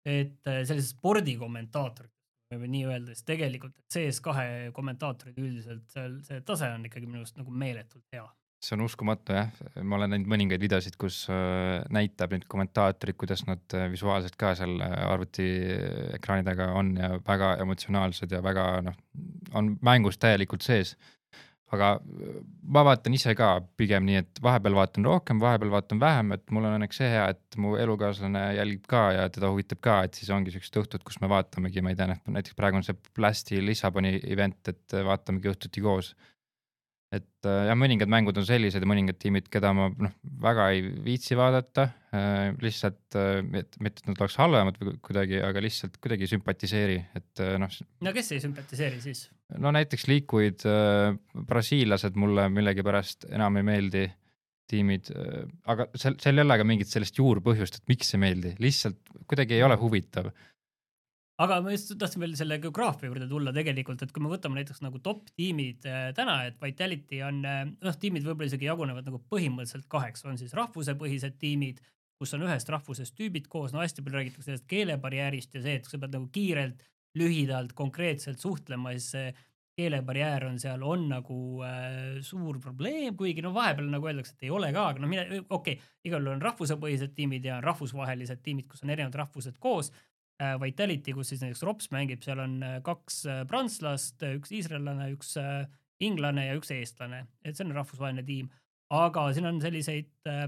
et sellised spordikommentaatorid, võime nii öelda, siis tegelikult C S kahe kommentaatorid üldiselt, seal see tase on ikkagi minust nagu meeletult hea. See on uskumatu jah, ma olen näinud mõningaid videosid, kus näitab neid kommentaatorid, kuidas nad visuaalselt ka seal arvuti ekraani taga on ja väga emotsionaalsed ja väga noh, on mängus täielikult sees. Aga ma vaatan ise ka pigem nii, et vahepeal vaatan rohkem, vahepeal vaatan vähem, et mul on õnneks see hea, et mu elukaaslane jälgib ka ja teda huvitab ka, et siis ongi sellised õhtud, kus me vaatamegi, ma ei tea, näiteks praegu on see Blasti Lissaboni event, et vaatamegi õhtuti koos. Et jah, mõningad mängud on sellised ja mõningad tiimid, keda ma noh, väga ei viitsi vaadata, lihtsalt, et mitte nad oleks halvemad või kuidagi, aga lihtsalt kuidagi sümpatiseeri. Et, noh, no kes ei sümpatiseeri siis? No näiteks liikuid brasiilased mulle millegi pärast enam ei meeldi tiimid, aga seal, seal ei ole ka mingit sellest juurpõhjust, et miks ei meeldi, lihtsalt kuidagi ei ole huvitav. Aga ma just tahtsin veel selle geograafia juurde tulla tegelikult, et kui me võtame näiteks nagu top tiimid täna, et Vitality on, noh, tiimid võib-olla isegi jagunevad nagu põhimõtteliselt kaheks, on siis rahvusepõhised tiimid, kus on ühest rahvusest tüübid koos, no hästi palju räägitakse sellest keelebarjäärist ja see, et sa pead nagu kiirelt, lühidalt, konkreetselt suhtlema, siis see keelebarjäär on seal, on nagu äh, suur probleem, kuigi no vahepeal nagu öeldakse, et ei ole ka, aga no mine, okei, okay, igal on rahvusepõhised tiimid ja rahvusvahelised tiimid, kus on erinevad rahvused koos. Vitality, kus siis näiteks Rops mängib, seal on kaks prantslast, üks iisraellane, üks inglane ja üks eestlane, et see on rahvusvaheline tiim. Aga siin on selliseid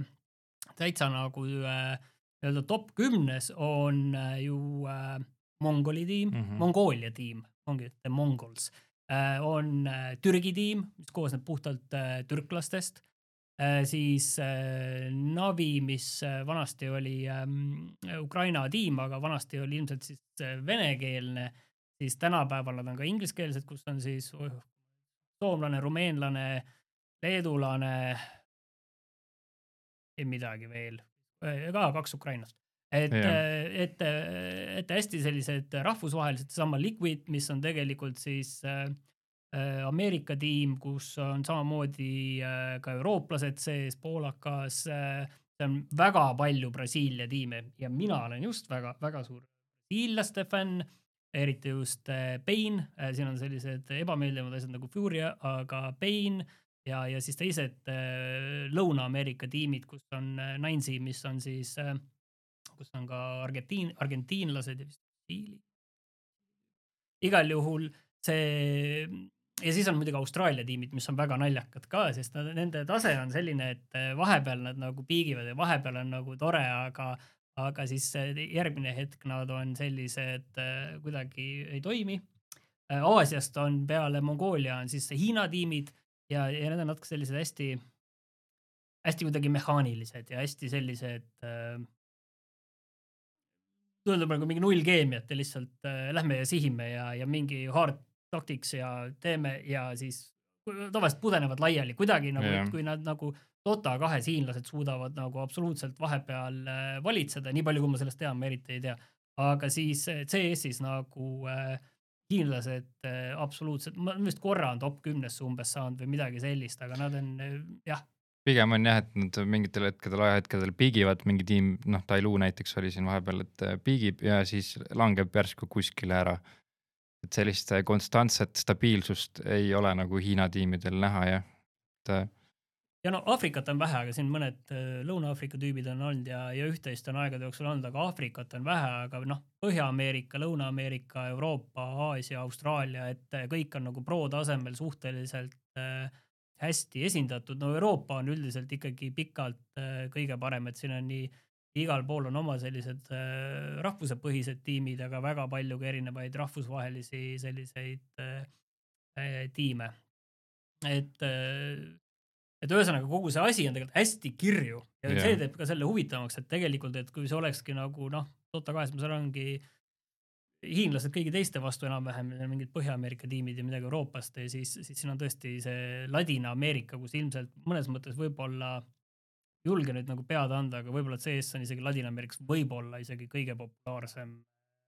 täitsa nagu öelda top kümnes on ju Mongoli tiim, mm -hmm. Mongoolia tiim, ongi The Mongols, on Türgi tiim, mis koosneb puhtalt türklastest. Siis Navi, mis vanasti oli Ukraina tiim, aga vanasti oli ilmselt siis venekeelne, siis tänapäeval nad on ka ingliskeelsed, kus on siis soomlane, rumeenlane, leedulane ja midagi veel, ka kaks Ukrainast. Et, et, et hästi sellised rahvusvahelised, sama Liquid, mis on tegelikult siis Ameerika tiim, kus on samamoodi ka eurooplased sees, poolakas, see on väga palju Brasiilia tiime ja mina olen just väga, väga suur brasiillaste fänn, eriti just Pain, siin on sellised ebameeldivad asjad nagu Furia, aga Pain ja, ja siis teised Lõuna-Ameerika tiimid, kus on Nainsi, mis on siis, kus on ka Argentiin, argentiinlased ja vist Siili. Igal juhul see ja siis on muidugi Austraalia tiimid, mis on väga naljakad ka, sest nende tase on selline, et vahepeal nad nagu piigivad ja vahepeal on nagu tore, aga, aga siis järgmine hetk nad on sellised kuidagi ei toimi. Aasiast on peale Mongoolia on siis Hiina tiimid ja, ja need on natuke sellised hästi, hästi kuidagi mehaanilised ja hästi sellised tundub nagu mingi null keemiat ja lihtsalt lähme ja sihime ja, ja mingi hard tactics ja teeme ja siis tavaliselt pudenevad laiali kuidagi nagu, yeah. kui nad nagu Dota kahes hiinlased suudavad nagu absoluutselt vahepeal valitseda, nii palju kui ma sellest tean, ma eriti ei tea, aga siis C S-is nagu äh, hiinlased äh, absoluutselt, ma vist korra on top kümnesse umbes saanud või midagi sellist, aga nad on äh, jah. Pigem on jah, et nad mingitel hetkedel, ajahetkedel piigivad, mingi tiim, noh, Tailu näiteks oli siin vahepeal, et piigib ja siis langeb järsku kuskile ära. Et sellist konstantset stabiilsust ei ole nagu Hiina tiimidel näha ja et... ja no Aafrikat on vähe, aga siin mõned Lõuna-Aafrika tüübid on olnud ja, ja üht-teist on aegade jooksul olnud, aga Aafrikat on vähe, aga noh, Põhja-Ameerika, Lõuna-Ameerika, Euroopa, Aasia, Austraalia, et kõik on nagu pro tasemel suhteliselt äh, hästi esindatud. No Euroopa on üldiselt ikkagi pikalt äh, kõige parem, et siin on nii igal pool on oma sellised äh, rahvusepõhised tiimid, aga väga palju ka erinevaid rahvusvahelisi selliseid äh, tiime. Et, äh, et ühesõnaga kogu see asi on tegelikult hästi kirju ja yeah. see teeb ka selle huvitavaks, et tegelikult, et kui see olekski nagu noh, Dota kahes, seal ongi hiinlased kõigi teiste vastu enam-vähem, mingid Põhja-Ameerika tiimid ja midagi Euroopast ja siis, siis siin on tõesti see Ladina-Ameerika, kus ilmselt mõnes mõttes võib-olla julge nüüd nagu pead anda, aga võib-olla C S on isegi Ladina-Ameerikas võib-olla isegi kõige populaarsem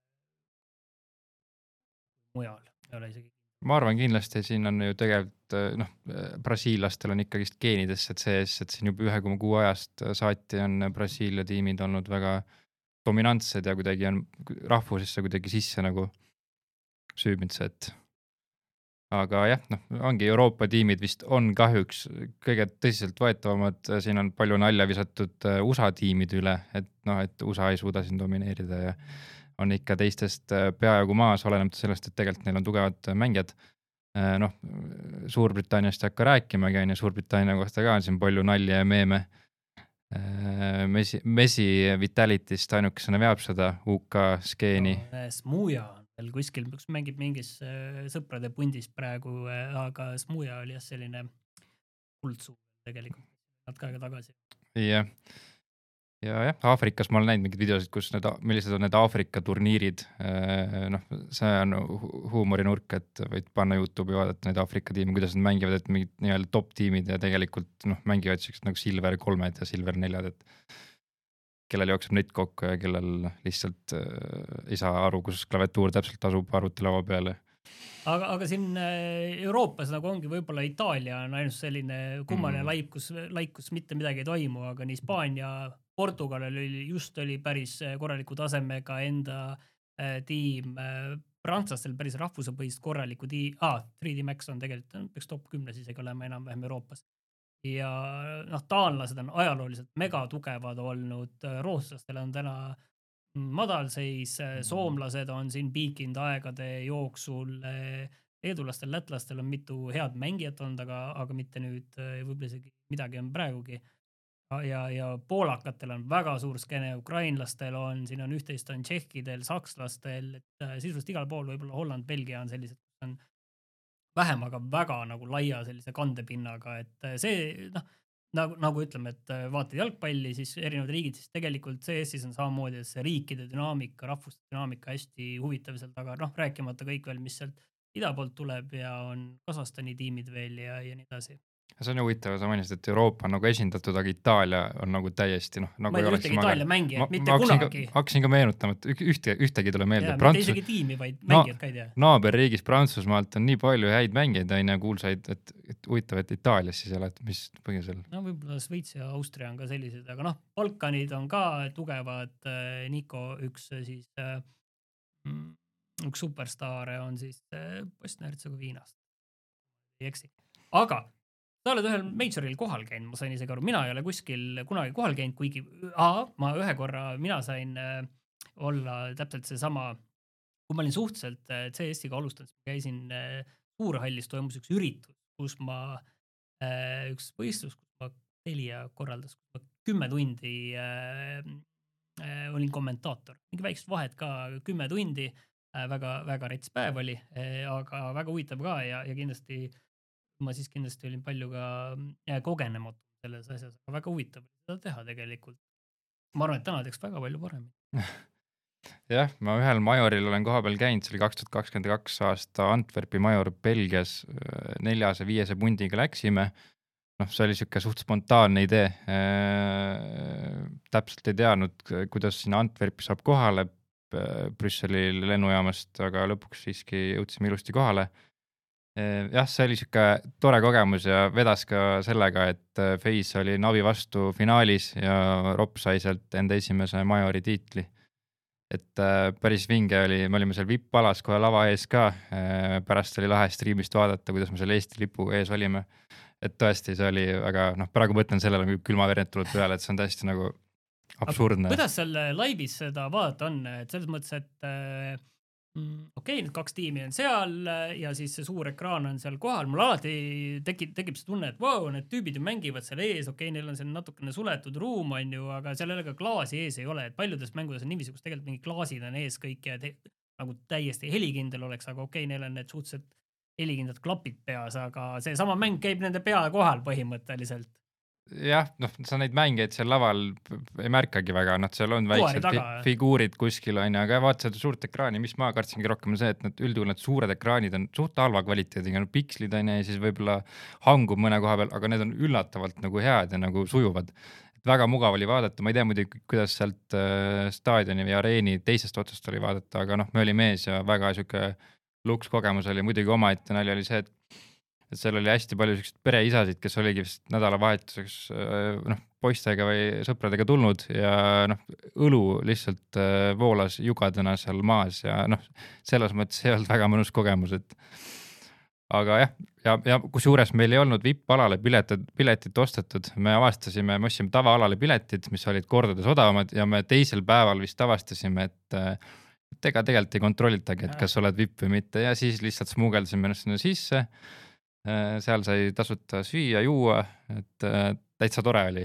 mujal. Ei ole isegi. Ma arvan kindlasti, siin on ju tegelikult, noh, brasiilastel on ikkagist geenidesse C S, et siin juba ühe koma kuue ajast saati on Brasiilia tiimid olnud väga dominantsed ja kuidagi on rahvusesse kuidagi sisse nagu süübinud see, et aga jah, noh, ongi Euroopa tiimid vist on kahjuks kõige tõsiselt võetavamad, siin on palju nalja visatud U S A tiimide üle, et noh, et U S A ei suuda siin domineerida ja on ikka teistest peaaegu maas, olenemata sellest, et tegelikult neil on tugevad mängijad. Noh, Suurbritanniast ei hakka rääkimagi, on ja Suurbritannia kohta ka on siin palju nalja ja meeme. Messi, Messi Vitalityst ainukesena veab seda U K skeeni. No, Smuja on veel kuskil, kus mängib mingis sõprade pundis praegu, aga Smuja oli jah selline kuldsuu tegelikult natuke aega tagasi. Ja, ja jah, Aafrikas ma olen näinud mingid videosid, kus need, millised on need Aafrika turniirid. Noh, see on huumorinurk, et võid panna YouTube'i vaadata neid Aafrika tiime, kuidas nad mängivad, et mingid nii-öelda top tiimid ja tegelikult noh, mängivad siuksed nagu Silver kolmed ja Silver neljad, et kellel jookseb net kokku ja kellel lihtsalt äh, ei saa aru, kus klaviatuur täpselt asub arvutilava peale. Aga, aga siin Euroopas nagu ongi võib-olla Itaalia on ainult selline kummaline mm. laik, kus, laik, kus mitte midagi ei toimu, aga nii Hispaania, Portugal oli just oli päris korraliku tasemega enda äh, tiim, äh, prantslastel päris rahvusepõhist korraliku tiim, ah, three D Max on tegelikult, peaks top kümnes isegi olema enam-vähem Euroopas. Ja noh, taanlased on ajalooliselt mega tugevad olnud, rootslastel on täna madalseis, soomlased on siin piikinud aegade jooksul, eedulastel, lätlastel on mitu head mängijat olnud, aga, aga mitte nüüd võib-olla isegi midagi on praegugi. Ja, ja poolakatel on väga suur skene, ukrainlastel on, siin on üht-teist on tšehkidel, sakslastel, et sisuliselt igal pool võib-olla Holland, Belgia on sellised, on vähem, aga väga nagu laia sellise kandepinnaga, et see, noh, nagu, nagu ütleme, et vaatad jalgpalli, siis erinevad riigid, siis tegelikult C S-is on samamoodi, et see riikide dünaamika, rahvuste dünaamika hästi huvitav seal taga, noh, rääkimata kõik veel, mis sealt ida poolt tuleb ja on Kasahstani tiimid veel ja, ja nii edasi. See on ju huvitav, sa mainisid, et Euroopa on nagu esindatud, aga Itaalia on nagu täiesti, noh, nagu ma ei ole ühtegi Itaalia mängijat, ma, mitte ma kunagi. Ka, hakkasin ka meenutama, et ühte, ühtegi tule meelde. Ja, mitte isegi tiimi, vaid mängijad ka ei tea. Naaberriigis Prantsusmaalt on nii palju häid mängijaid, on ja kuulsaid, et, et huvitav, et Itaalias siis oled, mis põhjusel? No võib-olla Šveits ja Austria on ka sellised, aga noh, Balkanid on ka tugevad, Niko üks siis, üks superstaare on siis Bosnia-Hertsegoviinast. Ei eksi. Aga sa oled ühel majoril kohal käinud, ma sain isegi aru, mina ei ole kuskil kunagi kohal käinud, kuigi aa, ma ühe korra, mina sain äh, olla täpselt see sama, kui ma olin suhteliselt äh, C S-iga alustanud, käisin äh, Suurhallis, toimus üks üritus, kus ma, äh, üks võistlus, kus ma Telia korraldas, kus ma kümme tundi äh, äh, olin kommentaator, mingi väikest vahet ka kümme tundi, äh, väga, väga rets päev oli, äh, aga väga huvitav ka ja, ja kindlasti ma siis kindlasti olin palju ka kogenematu selles asjas, aga väga huvitav seda teha tegelikult. Ma arvan, et täna teeks väga palju paremini. Jah, ma ühel majoril olen koha peal käinud, see oli kaks tuhat kakskümmend kaks aasta Antwerpi major Belgias, neljase, viiese pundiga läksime. Noh, see oli siuke suht spontaanne idee. Täpselt ei teadnud, kuidas sinna Antwerpi saab kohale Brüsseli lennujaamast, aga lõpuks siiski jõudsime ilusti kohale. Jah, see oli siuke tore kogemus ja vedas ka sellega, et FaZe oli Navi vastu finaalis ja Ropp sai sealt enda esimese majori tiitli. Et päris vinge oli, me olime seal V I P-alas kohe lava ees ka, pärast oli lahe striimist vaadata, kuidas me seal Eesti lipu ees olime. Et tõesti, see oli väga, noh, praegu mõtlen sellele külmavernet tulnud peale, et see on tõesti nagu absurdne. Aga kuidas seal laivis seda vaadata on, et selles mõttes, et okei, need kaks tiimi on seal ja siis see suur ekraan on seal kohal. Mul alati tekib, tekib see tunne, et wow, need tüübid ju mängivad seal ees, okei, neil on seal natukene suletud ruum, on ju, aga seal ka klaasi ees ei ole. Et paljudes mängudes on niiviisi, kus tegelikult mingi klaasid on ees kõik ja te, nagu täiesti helikindel oleks, aga okei, neil on need suhteliselt helikindlad klapid peas, aga see sama mäng käib nende pea kohal põhimõtteliselt. Jah, noh, sa neid mängeid seal laval ei märkagi väga, nad seal on väiksed fi figuurid kuskil, on, aga vaat seda suurt ekraani, mis ma kartsingi rohkem see, et need üldjuhul need suured ekraanid on suht halva kvaliteediga, no pikslid on ja siis võib-olla hangub mõne koha peal, aga need on üllatavalt nagu head ja nagu sujuvad. Et väga mugav oli vaadata, ma ei tea muidugi, kuidas sealt äh, staadioni või areeni teisest otsast oli vaadata, aga noh, me oli mees ja väga siuke luks kogemus oli, muidugi omaette nali oli see, et et seal oli hästi palju selliseid pereisasid, kes oligi vist nädalavahetuseks noh, poistega või sõpradega tulnud ja noh, õlu lihtsalt voolas jugadena seal maas ja noh, selles mõttes ei olnud väga mõnus kogemus, et aga jah, ja, ja kus juures meil ei olnud V I P-alale piletit, piletit ostetud, me avastasime, me ostsime tava-alale piletid, mis olid kordades odavamad ja me teisel päeval vist avastasime, et et ega tegelikult ei kontrollitagi, et kas oled V I P või mitte ja siis lihtsalt smuugeldasime ennast sinna sisse. Seal sai tasuta süüa, juua, et täitsa tore oli.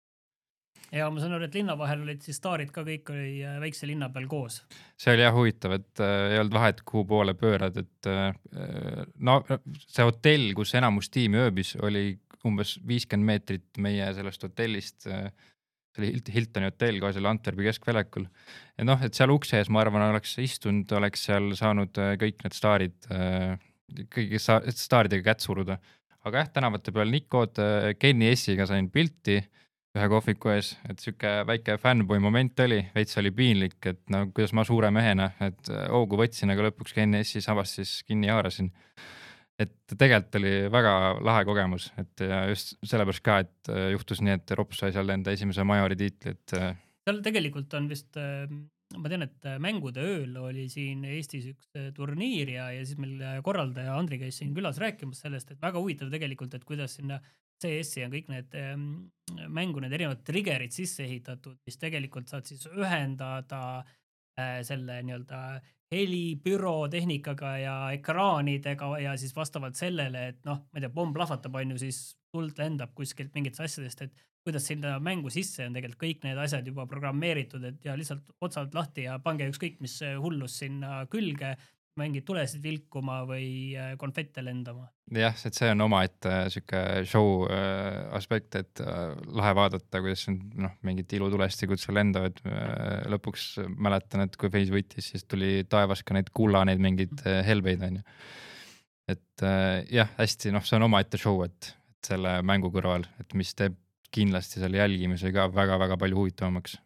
Ja ma saan aru, et linna vahel olid siis staarid ka kõik oli väikse linna peal koos. See oli jah huvitav, et ei olnud vahet, kuhu poole pöörad, et no see hotell, kus enamus tiimi ööbis, oli umbes viiskümmend meetrit meie sellest hotellist. See oli Hiltoni hotell kohe selle Antwerpi keskväljakul. Ja noh, et seal ukse ees, ma arvan, oleks istunud, oleks seal saanud kõik need staarid, kõigi staaridega kätt suruda. Aga jah, tänavate peal Nikod, Kenny Essiga sain pilti ühe kohviku ees, et süke väike fanboy moment oli, veits oli piinlik, et no kuidas ma suure mehena, et hoogu võtsin, aga lõpuks Kenny Essi sabast siis kinni haarasin. Et tegelikult oli väga lahe kogemus, et ja just sellepärast ka, et juhtus nii, et Rops sai seal enda esimese majori tiitli. Et seal tegelikult on vist, ma tean, et mängude ööl oli siin Eestis üks turniir ja, ja siis meil korraldaja Andri käis siin külas rääkimas sellest, et väga huvitav tegelikult, et kuidas sinna C S-i ja kõik need mängu, need erinevad triggerid sisse ehitatud, mis tegelikult saad siis ühendada selle nii-öelda heli, bürotehnikaga ja ekraanidega ja siis vastavalt sellele, et noh, ma ei tea, pomm plahvatab on ju, siis tuld lendab kuskilt mingit asjadest, et kuidas sinna mängu sisse on tegelikult kõik need asjad juba programmeeritud, et ja lihtsalt otsalt lahti ja pange ükskõik, mis hullus sinna külge, mängid tulesid vilkuma või konfette lendama. Jah, et see on oma, et süke show aspekt, et lahe vaadata, kuidas noh, mingid ilutulestikud seal lendavad. Lõpuks mäletan, et kui Face võttis, siis tuli taevas ka neid kulla, neid mingid helveid on ju. Et jah, hästi, noh, see on oma ette show, et, et selle mängu kõrval, et mis teeb kindlasti selle jälgimise ka väga-väga palju huvitavamaks.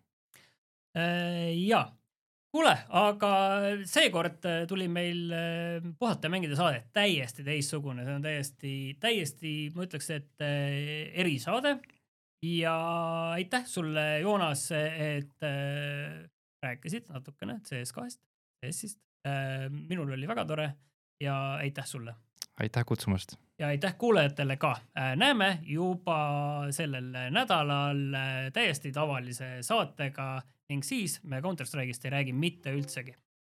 Jaa. Kuule, aga seekord tuli meil puhata ja mängida saade täiesti teissugune, see on täiesti, täiesti, ma ütleks, et erisaade ja aitäh sulle, Joonas, et rääkisid natukene C S kahest, C S-ist. Minul oli väga tore ja aitäh sulle. Aitäh kutsumast. Ja aitäh kuulajatele ka. Näeme juba sellel nädalal täiesti tavalise saatega ning siis me Counter-Strike'ist ei räägi mitte üldsegi.